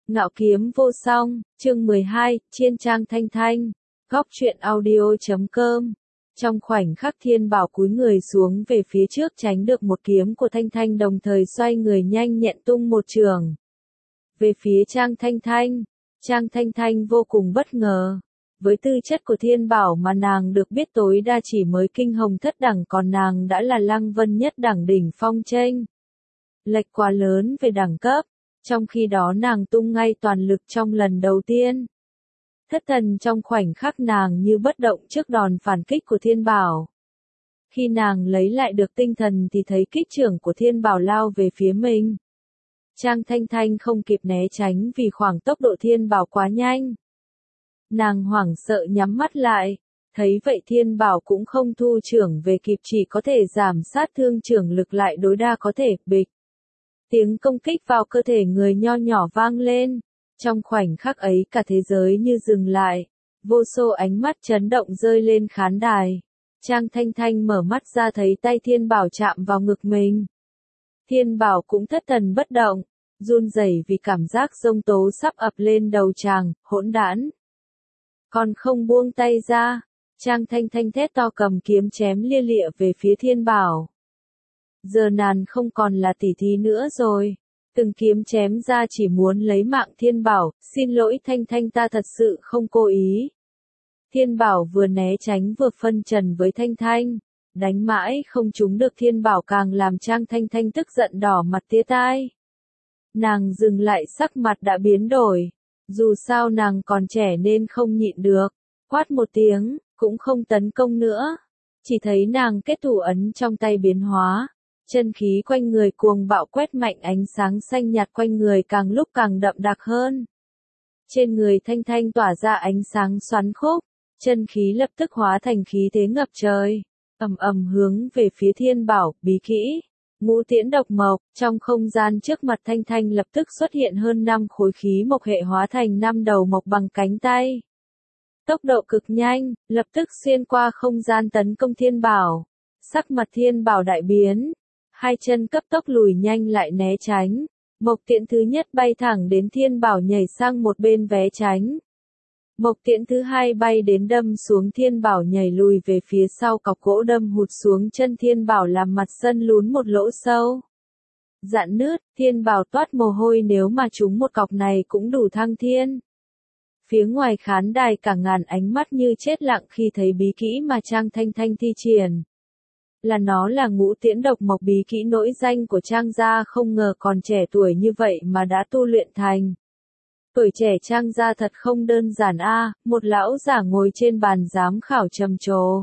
Ngạo kiếm vô song, chương 12, trên trang Thanh Thanh, góc truyện audio.com. Trong khoảnh khắc Thiên Bảo cúi người xuống về phía trước tránh được một kiếm của Thanh Thanh, đồng thời xoay người nhanh nhẹn tung một chưởng về phía Trang Thanh Thanh. Trang Thanh Thanh vô cùng bất ngờ. Với tư chất của Thiên Bảo mà nàng được biết tối đa chỉ mới kinh hồng thất đẳng, còn nàng đã là Lăng Vân nhất đẳng đỉnh phong, chênh lệch quá lớn về đẳng cấp. Trong khi đó nàng tung ngay toàn lực trong lần đầu tiên. Thất thần trong khoảnh khắc nàng như bất động trước đòn phản kích của Thiên Bảo. Khi nàng lấy lại được tinh thần thì thấy kích chưởng của Thiên Bảo lao về phía mình. Trang Thanh Thanh không kịp né tránh vì khoảng tốc độ Thiên Bảo quá nhanh. Nàng hoảng sợ nhắm mắt lại, thấy vậy Thiên Bảo cũng không thu chưởng về kịp, chỉ có thể giảm sát thương, chưởng lực lại đối đa có thể bịch. Tiếng công kích vào cơ thể người nho nhỏ vang lên. Trong khoảnh khắc ấy cả thế giới như dừng lại. Vô số ánh mắt chấn động rơi lên khán đài. Trang Thanh Thanh mở mắt ra thấy tay Thiên Bảo chạm vào ngực mình. Thiên Bảo cũng thất thần bất động, run rẩy vì cảm giác giông tố sắp ập lên đầu chàng, hỗn đản. Còn không buông tay ra, Trang Thanh Thanh thét to cầm kiếm chém lia lịa về phía Thiên Bảo. Giờ nàng không còn là tỷ thí nữa rồi. Từng kiếm chém ra chỉ muốn lấy mạng Thiên Bảo. Xin lỗi Thanh Thanh, ta thật sự không cố ý. Thiên Bảo vừa né tránh vừa phân trần với Thanh Thanh. Đánh mãi không trúng được Thiên Bảo càng làm Trang Thanh Thanh tức giận đỏ mặt tía tai. Nàng dừng lại, sắc mặt đã biến đổi. Dù sao nàng còn trẻ nên không nhịn được. Quát một tiếng, cũng không tấn công nữa. Chỉ thấy nàng kết thủ ấn trong tay biến hóa. Chân khí quanh người cuồng bạo quét mạnh, ánh sáng xanh nhạt quanh người càng lúc càng đậm đặc hơn. Trên người Thanh Thanh tỏa ra ánh sáng xoắn khúc, chân khí lập tức hóa thành khí thế ngập trời, ầm ầm hướng về phía Thiên Bảo. Bí kỹ Ngũ Tiễn Độc Mộc. Trong không gian trước mặt Thanh Thanh lập tức xuất hiện hơn 5 khối khí mộc hệ hóa thành 5 đầu mộc bằng cánh tay. Tốc độ cực nhanh, lập tức xuyên qua không gian tấn công Thiên Bảo. Sắc mặt Thiên Bảo đại biến. Hai chân cấp tốc lùi nhanh lại né tránh. Mộc tiễn thứ nhất bay thẳng đến Thiên Bảo, nhảy sang một bên né tránh. Mộc tiễn thứ hai bay đến đâm xuống Thiên Bảo, nhảy lùi về phía sau, cọc gỗ đâm hụt xuống chân Thiên Bảo làm mặt sân lún một lỗ sâu. Dạn nứt, Thiên Bảo toát mồ hôi, nếu mà trúng một cọc này cũng đủ thăng thiên. Phía ngoài khán đài cả ngàn ánh mắt như chết lặng khi thấy bí kỹ mà Trang Thanh Thanh thi triển. Nó là Ngũ Tiễn Độc Mộc, bí kỹ nổi danh của Trang gia, không ngờ còn trẻ tuổi như vậy mà đã tu luyện thành. Tuổi trẻ Trang gia thật không đơn giản a. Một lão giả ngồi trên bàn giám khảo trầm trồ.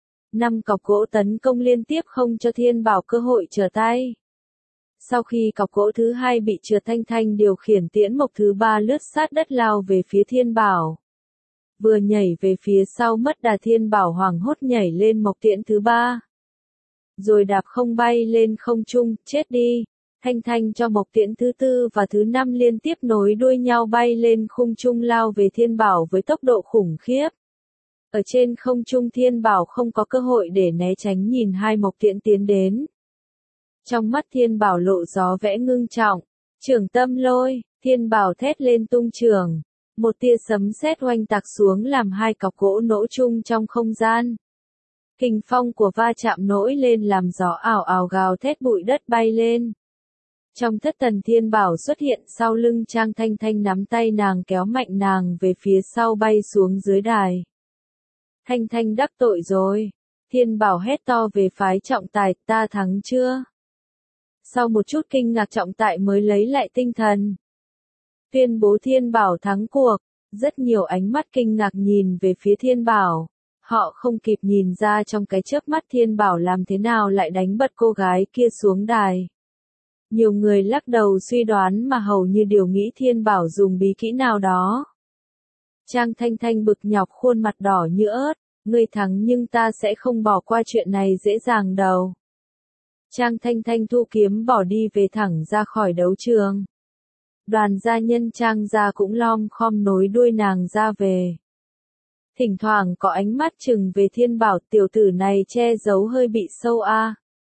5 cọc gỗ tấn công liên tiếp không cho Thiên Bảo cơ hội trở tay. Sau khi cọc gỗ thứ hai bị trượt, Thanh Thanh điều khiển tiễn mộc thứ ba lướt sát đất lao về phía Thiên Bảo. Vừa nhảy về phía sau mất đà, Thiên Bảo hoảng hốt nhảy lên mộc tiễn thứ ba. Rồi đạp không bay lên không trung, chết đi. Thanh Thanh cho mộc tiễn thứ tư và thứ năm liên tiếp nối đuôi nhau bay lên khung trung lao về Thiên Bảo với tốc độ khủng khiếp. Ở trên không trung Thiên Bảo không có cơ hội để né tránh, nhìn hai mộc tiễn tiến đến. Trong mắt Thiên Bảo lộ gió vẽ ngưng trọng. Chưởng tâm lôi, Thiên Bảo thét lên tung chưởng. Một tia sấm sét oanh tạc xuống làm hai cọc gỗ nổ chung trong không gian. Kình phong của va chạm nổi lên làm gió ảo ảo gào thét, bụi đất bay lên. Trong thất thần, Thiên Bảo xuất hiện sau lưng Trang Thanh Thanh, nắm tay nàng kéo mạnh nàng về phía sau bay xuống dưới đài. Thanh Thanh đắc tội rồi. Thiên Bảo hét to về phái trọng tài, ta thắng chưa? Sau một chút kinh ngạc, trọng tài mới lấy lại tinh thần. Tuyên bố Thiên Bảo thắng cuộc. Rất nhiều ánh mắt kinh ngạc nhìn về phía Thiên Bảo. Họ không kịp nhìn ra trong cái chớp mắt Thiên Bảo làm thế nào lại đánh bật cô gái kia xuống đài. Nhiều người lắc đầu suy đoán mà hầu như đều nghĩ Thiên Bảo dùng bí kỹ nào đó. Trang Thanh Thanh bực nhọc, khuôn mặt đỏ như ớt. Ngươi thắng nhưng ta sẽ không bỏ qua chuyện này dễ dàng đâu. Trang Thanh Thanh thu kiếm bỏ đi về thẳng ra khỏi đấu trường. Đoàn gia nhân Trang gia cũng lom khom nối đuôi nàng ra về. Thỉnh thoảng có ánh mắt chừng về Thiên Bảo, tiểu tử này che giấu hơi bị sâu a.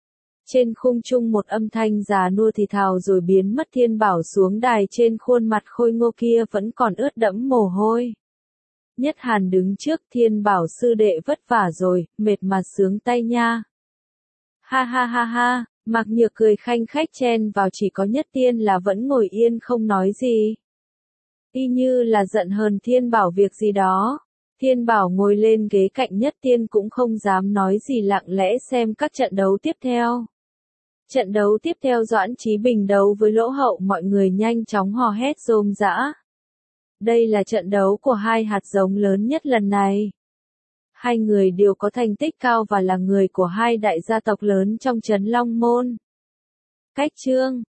Trên khung trung một âm thanh già nua thì thào rồi biến mất. Thiên Bảo xuống đài, trên khuôn mặt khôi ngô kia vẫn còn ướt đẫm mồ hôi. Nhất Hàn đứng trước. Thiên Bảo sư đệ vất vả rồi, mệt mà sướng tay nha. Ha ha ha ha, Mạc Nhược cười khanh khách chen vào, chỉ có Nhất Tiên là vẫn ngồi yên không nói gì. Y như là giận hờn Thiên Bảo việc gì đó. Thiên Bảo ngồi lên ghế cạnh Nhất Tiên cũng không dám nói gì, lặng lẽ xem các trận đấu tiếp theo. Trận đấu tiếp theo Doãn Chí Bình đấu với Lỗ Hậu, mọi người nhanh chóng hò hét rôm rã. Đây là trận đấu của hai hạt giống lớn nhất lần này. Hai người đều có thành tích cao và là người của hai đại gia tộc lớn trong trấn Long Môn. Cách chương